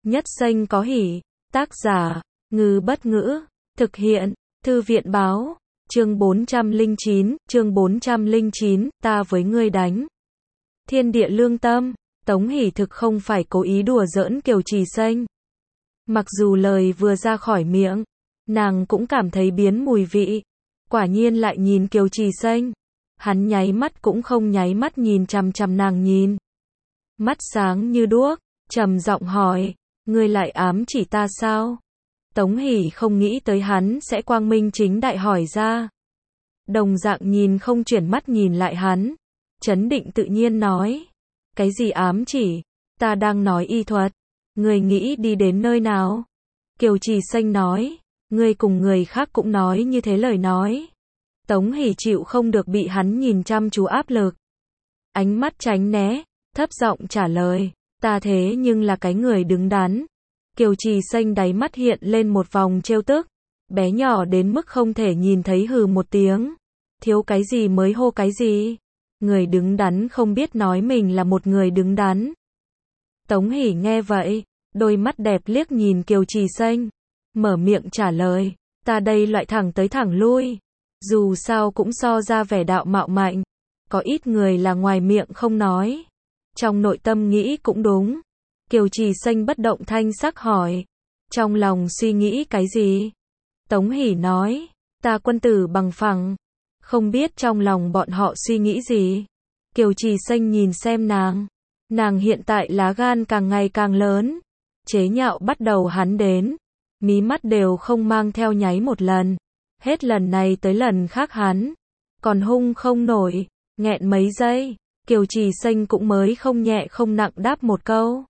Nhất xanh có hỉ. Tác giả, Ngư Bất Ngữ. Thực hiện, Thư viện Báo. Chương 409, ta với ngươi đánh. Thiên địa lương tâm. Tống Hỷ thực không phải cố ý đùa giỡn Kiều Trì Xanh. Mặc dù lời vừa ra khỏi miệng, nàng cũng cảm thấy biến mùi vị. Quả nhiên lại nhìn Kiều Trì Xanh. Hắn nháy mắt cũng không nháy mắt nhìn chằm chằm nàng nhìn. Mắt sáng như đuốc, trầm giọng hỏi, ngươi lại ám chỉ ta sao? Tống Hỷ không nghĩ tới hắn sẽ quang minh chính đại hỏi ra. Đồng dạng nhìn không chuyển mắt nhìn lại hắn. Chấn định tự nhiên nói. Cái gì ám chỉ? Ta đang nói y thuật. Ngươi nghĩ đi đến nơi nào? Kiều Trì Xanh nói. Ngươi cùng người khác cũng nói như thế lời nói. Tống Hỷ chịu không được bị hắn nhìn chăm chú áp lực. Ánh mắt tránh né, thấp giọng trả lời. Ta thế nhưng là cái người đứng đắn. Kiều Trì Xanh đáy mắt hiện lên một vòng trêu tức. Bé nhỏ đến mức không thể nhìn thấy hừ một tiếng. Thiếu cái gì mới hô cái gì. Người đứng đắn không biết nói mình là một người đứng đắn. Tống Hỷ nghe vậy, đôi mắt đẹp liếc nhìn Kiều Trì Xanh. Mở miệng trả lời. Ta đây loại thẳng tới thẳng lui. Dù sao cũng so ra vẻ đạo mạo mạnh. Có ít người là ngoài miệng không nói. Trong nội tâm nghĩ cũng đúng. Kiều Trì Xanh bất động thanh sắc hỏi. Trong lòng suy nghĩ cái gì? Tống Hỷ nói. Ta quân tử bằng phẳng. Không biết trong lòng bọn họ suy nghĩ gì. Kiều Trì Xanh nhìn xem nàng. Nàng hiện tại lá gan càng ngày càng lớn. Chế nhạo bắt đầu hắn đến. Mí mắt đều không mang theo nháy một lần. Hết lần này tới lần khác hắn. Còn hung không nổi. Nghẹn mấy giây. Kiều Trì Xanh cũng mới không nhẹ không nặng đáp một câu.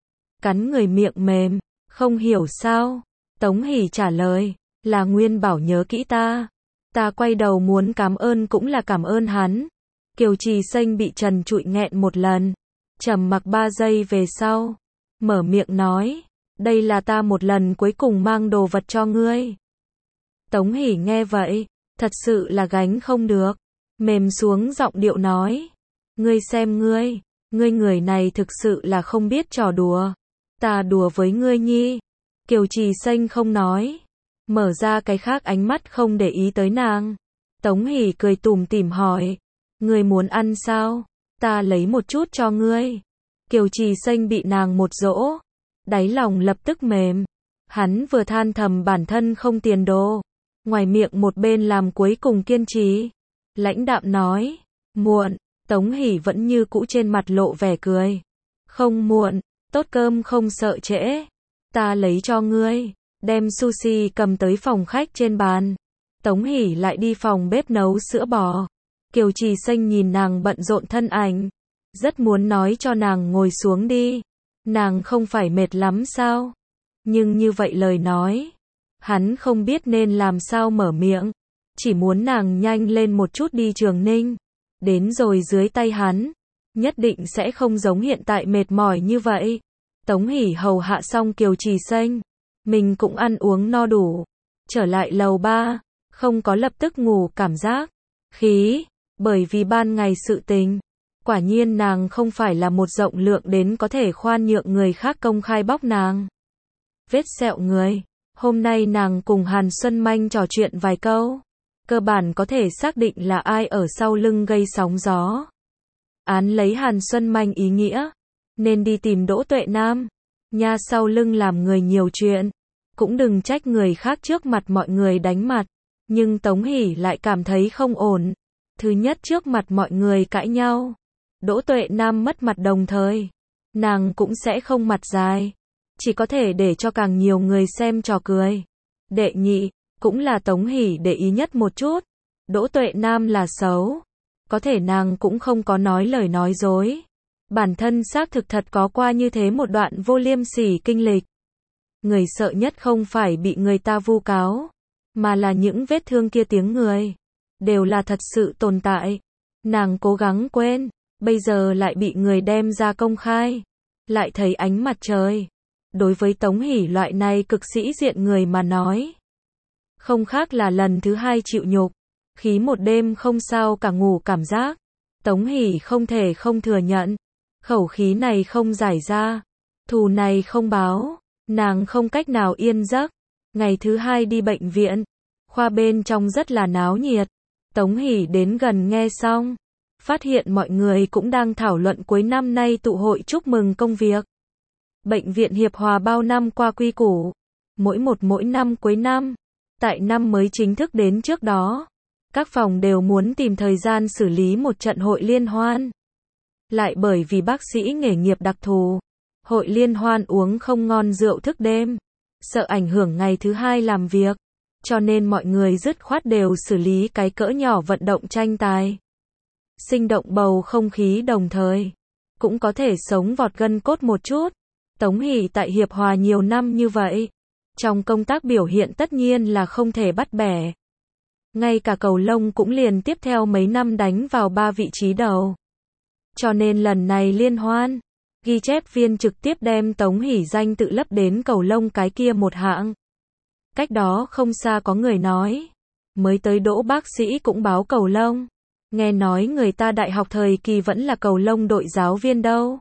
Cắn người miệng mềm. Không hiểu sao. Tống Hỷ trả lời. Là Nguyên bảo nhớ kỹ ta. Ta quay đầu muốn cảm ơn cũng là cảm ơn hắn. Kiều Trì Xanh bị trần trụi nghẹn một lần. Trầm mặc 3 giây về sau. Mở miệng nói. Đây là ta một lần cuối cùng mang đồ vật cho ngươi. Tống Hỷ nghe vậy. Thật sự là gánh không được. Mềm xuống giọng điệu nói. Ngươi xem ngươi. Ngươi người này thực sự là không biết trò đùa. Ta đùa với ngươi nhi. Kiều Trì Xanh không nói. Mở ra cái khác ánh mắt không để ý tới nàng. Tống Hỷ cười tủm tỉm hỏi. Ngươi muốn ăn sao? Ta lấy một chút cho ngươi. Kiều Trì Xanh bị nàng một dỗ. Đáy lòng lập tức mềm. Hắn vừa than thầm bản thân không tiền đồ. Ngoài miệng một bên làm cuối cùng kiên trì. Lãnh đạm nói. Muộn. Tống Hỷ vẫn như cũ trên mặt lộ vẻ cười. Không muộn. Tốt cơm không sợ trễ. Ta lấy cho ngươi. Đem sushi cầm tới phòng khách trên bàn. Tống Hỷ lại đi phòng bếp nấu sữa bò. Kiều Trì Xanh nhìn nàng bận rộn thân ảnh. Rất muốn nói cho nàng ngồi xuống đi. Nàng không phải mệt lắm sao? Nhưng như vậy lời nói. Hắn không biết nên làm sao mở miệng. Chỉ muốn nàng nhanh lên một chút đi Trường Ninh. Đến rồi dưới tay hắn. Nhất định sẽ không giống hiện tại mệt mỏi như vậy. Tống Hỷ hầu hạ xong Kiều Trì Xanh. Mình cũng ăn uống no đủ. Trở lại lầu 3. Không có lập tức ngủ cảm giác. Khí. Bởi vì ban ngày sự tình. Quả nhiên nàng không phải là một rộng lượng đến có thể khoan nhượng người khác công khai bóc nàng. Vết sẹo người. Hôm nay nàng cùng Hàn Xuân Manh trò chuyện vài câu. Cơ bản có thể xác định là ai ở sau lưng gây sóng gió. Án lấy Hàn Xuân Manh ý nghĩa. Nên đi tìm Đỗ Tuệ Nam. Nha sau lưng làm người nhiều chuyện. Cũng đừng trách người khác trước mặt mọi người đánh mặt. Nhưng Tống Hỷ lại cảm thấy không ổn. Thứ nhất trước mặt mọi người cãi nhau. Đỗ Tuệ Nam mất mặt đồng thời. Nàng cũng sẽ không mặt dài. Chỉ có thể để cho càng nhiều người xem trò cười. Đệ nhị, cũng là Tống Hỷ để ý nhất một chút. Đỗ Tuệ Nam là xấu. Có thể nàng cũng không có nói lời nói dối. Bản thân xác thực thật có qua như thế một đoạn vô liêm sỉ kinh lịch. Người sợ nhất không phải bị người ta vu cáo. Mà là những vết thương kia tiếng người. Đều là thật sự tồn tại. Nàng cố gắng quên. Bây giờ lại bị người đem ra công khai. Lại thấy ánh mặt trời. Đối với Tống Hỷ loại này cực sĩ diện người mà nói. Không khác là lần thứ 2 chịu nhục. Khí một đêm không sao cả ngủ cảm giác. Tống Hỷ không thể không thừa nhận. Khẩu khí này không giải ra. Thù này không báo. Nàng không cách nào yên giấc. Ngày thứ hai đi bệnh viện, khoa bên trong rất là náo nhiệt. Tống Hỷ đến gần nghe xong, phát hiện mọi người cũng đang thảo luận cuối năm nay tụ hội chúc mừng công việc. Bệnh viện Hiệp Hòa bao năm qua quy củ, mỗi năm cuối năm, tại năm mới chính thức đến trước đó, các phòng đều muốn tìm thời gian xử lý một trận hội liên hoan. Lại bởi vì bác sĩ nghề nghiệp đặc thù, hội liên hoan uống không ngon rượu thức đêm, sợ ảnh hưởng ngày thứ hai làm việc, cho nên mọi người dứt khoát đều xử lý cái cỡ nhỏ vận động tranh tài. Sinh động bầu không khí đồng thời, cũng có thể sống vọt gân cốt một chút. Tống Hỷ tại Hiệp Hòa nhiều năm như vậy, trong công tác biểu hiện tất nhiên là không thể bắt bẻ. Ngay cả cầu lông cũng liền tiếp theo mấy năm đánh vào 3 vị trí đầu. Cho nên lần này liên hoan, ghi chép viên trực tiếp đem Tống Hỷ danh tự lấp đến cầu lông cái kia một hạng. Cách đó không xa có người nói, mới tới đỗ bác sĩ cũng báo cầu lông. Nghe nói người ta đại học thời kỳ vẫn là cầu lông đội giáo viên đâu.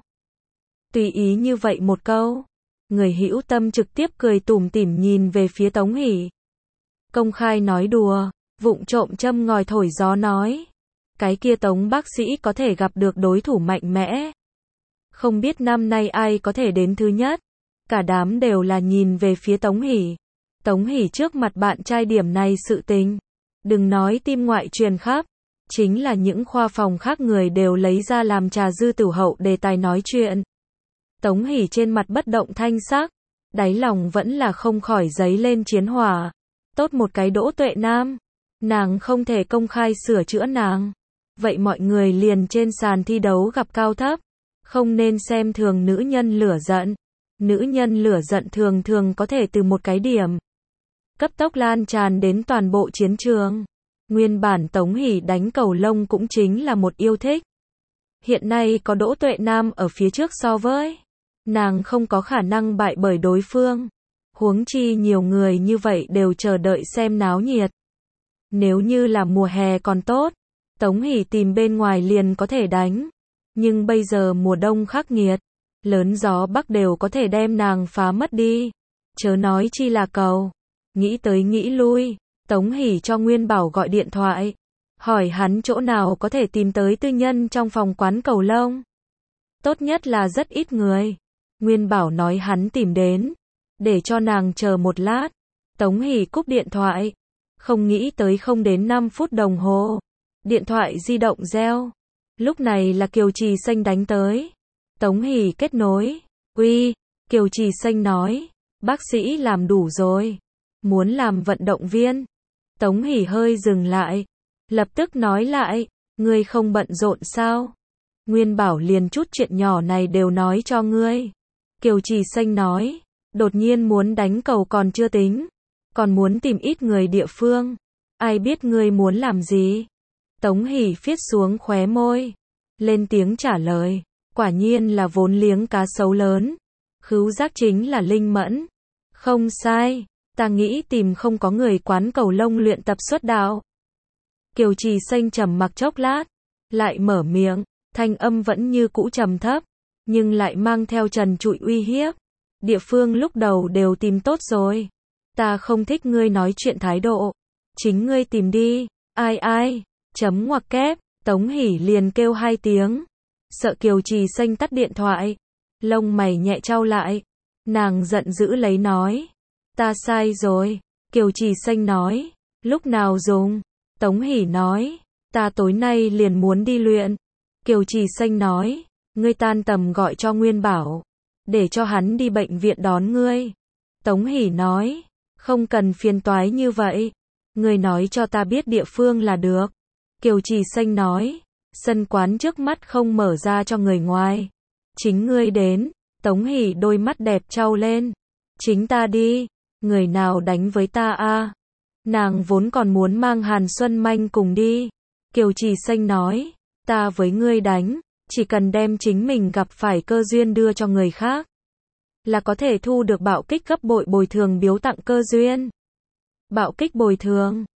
Tùy ý như vậy một câu, người hữu tâm trực tiếp cười tủm tỉm nhìn về phía Tống Hỷ. Công khai nói đùa, vụng trộm châm ngòi thổi gió nói. Cái kia Tống bác sĩ có thể gặp được đối thủ mạnh mẽ. Không biết năm nay ai có thể đến thứ nhất. Cả đám đều là nhìn về phía Tống Hỷ. Tống Hỷ trước mặt bạn trai điểm này sự tình. Đừng nói tim ngoại truyền khắp. Chính là những khoa phòng khác người đều lấy ra làm trà dư tửu hậu đề tài nói chuyện. Tống Hỷ trên mặt bất động thanh sắc, đáy lòng vẫn là không khỏi dấy lên chiến hỏa. Tốt một cái Đỗ Tuệ Nam, nàng không thể công khai sửa chữa nàng. Vậy mọi người liền trên sàn thi đấu gặp cao thấp, không nên xem thường nữ nhân lửa giận. Nữ nhân lửa giận thường thường có thể từ một cái điểm cấp tốc lan tràn đến toàn bộ chiến trường. Nguyên bản Tống Hỷ đánh cầu lông cũng chính là một yêu thích. Hiện nay có Đỗ Tuệ Nam ở phía trước so với, nàng không có khả năng bại bởi đối phương. Huống chi nhiều người như vậy đều chờ đợi xem náo nhiệt. Nếu như là mùa hè còn tốt, Tống Hỷ tìm bên ngoài liền có thể đánh. Nhưng bây giờ mùa đông khắc nghiệt, lớn gió bắc đều có thể đem nàng phá mất đi. Chớ nói chi là cầu. Nghĩ tới nghĩ lui, Tống Hỷ cho Nguyên Bảo gọi điện thoại, hỏi hắn chỗ nào có thể tìm tới tư nhân trong phòng quán cầu lông. Tốt nhất là rất ít người. Nguyên Bảo nói hắn tìm đến, để cho nàng chờ một lát. Tống Hỷ cúp điện thoại, không nghĩ tới không đến 5 phút đồng hồ. Điện thoại di động reo. Lúc này là Kiều Trì Xanh đánh tới. Tống Hỷ kết nối. Uy, Kiều Trì Xanh nói, bác sĩ làm đủ rồi, muốn làm vận động viên. Tống Hỷ hơi dừng lại, lập tức nói lại, ngươi không bận rộn sao? Nguyên Bảo liền chút chuyện nhỏ này đều nói cho ngươi. Kiều Trì Xanh nói, đột nhiên muốn đánh cầu còn chưa tính, còn muốn tìm ít người địa phương. Ai biết ngươi muốn làm gì? Tống Hỷ phiết xuống khóe môi, lên tiếng trả lời, quả nhiên là vốn liếng cá sấu lớn. Khứu giác chính là linh mẫn. Không sai, ta nghĩ tìm không có người quán cầu lông luyện tập xuất đạo. Kiều Trì Xanh trầm mặc chốc lát, lại mở miệng, thanh âm vẫn như cũ trầm thấp, nhưng lại mang theo trần trụi uy hiếp. Địa phương lúc đầu đều tìm tốt rồi. Ta không thích ngươi nói chuyện thái độ. Chính ngươi tìm đi. Ai, chấm ngoặc kép. Tống Hỷ liền kêu 2 tiếng. Sợ Kiều Trì Xanh tắt điện thoại. Lông mày nhẹ chau lại. Nàng giận dữ lấy nói. Ta sai rồi. Kiều Trì Xanh nói. Lúc nào dùng? Tống Hỷ nói. Ta tối nay liền muốn đi luyện. Kiều Trì Xanh nói. Ngươi tan tầm gọi cho Nguyên Bảo, để cho hắn đi bệnh viện đón ngươi. Tống Hỷ nói. Không cần phiền toái như vậy. Ngươi nói cho ta biết địa phương là được. Kiều Trì Xanh nói. Sân quán trước mắt không mở ra cho người ngoài. Chính ngươi đến. Tống Hỷ đôi mắt đẹp trao lên. Chính ta đi. Người nào đánh với ta a? Nàng vốn còn muốn mang Hàn Xuân Manh cùng đi. Kiều Trì Xanh nói. Ta với ngươi đánh, chỉ cần đem chính mình gặp phải cơ duyên đưa cho người khác, là có thể thu được bạo kích gấp bội bồi thường biếu tặng cơ duyên. Bạo kích bồi thường.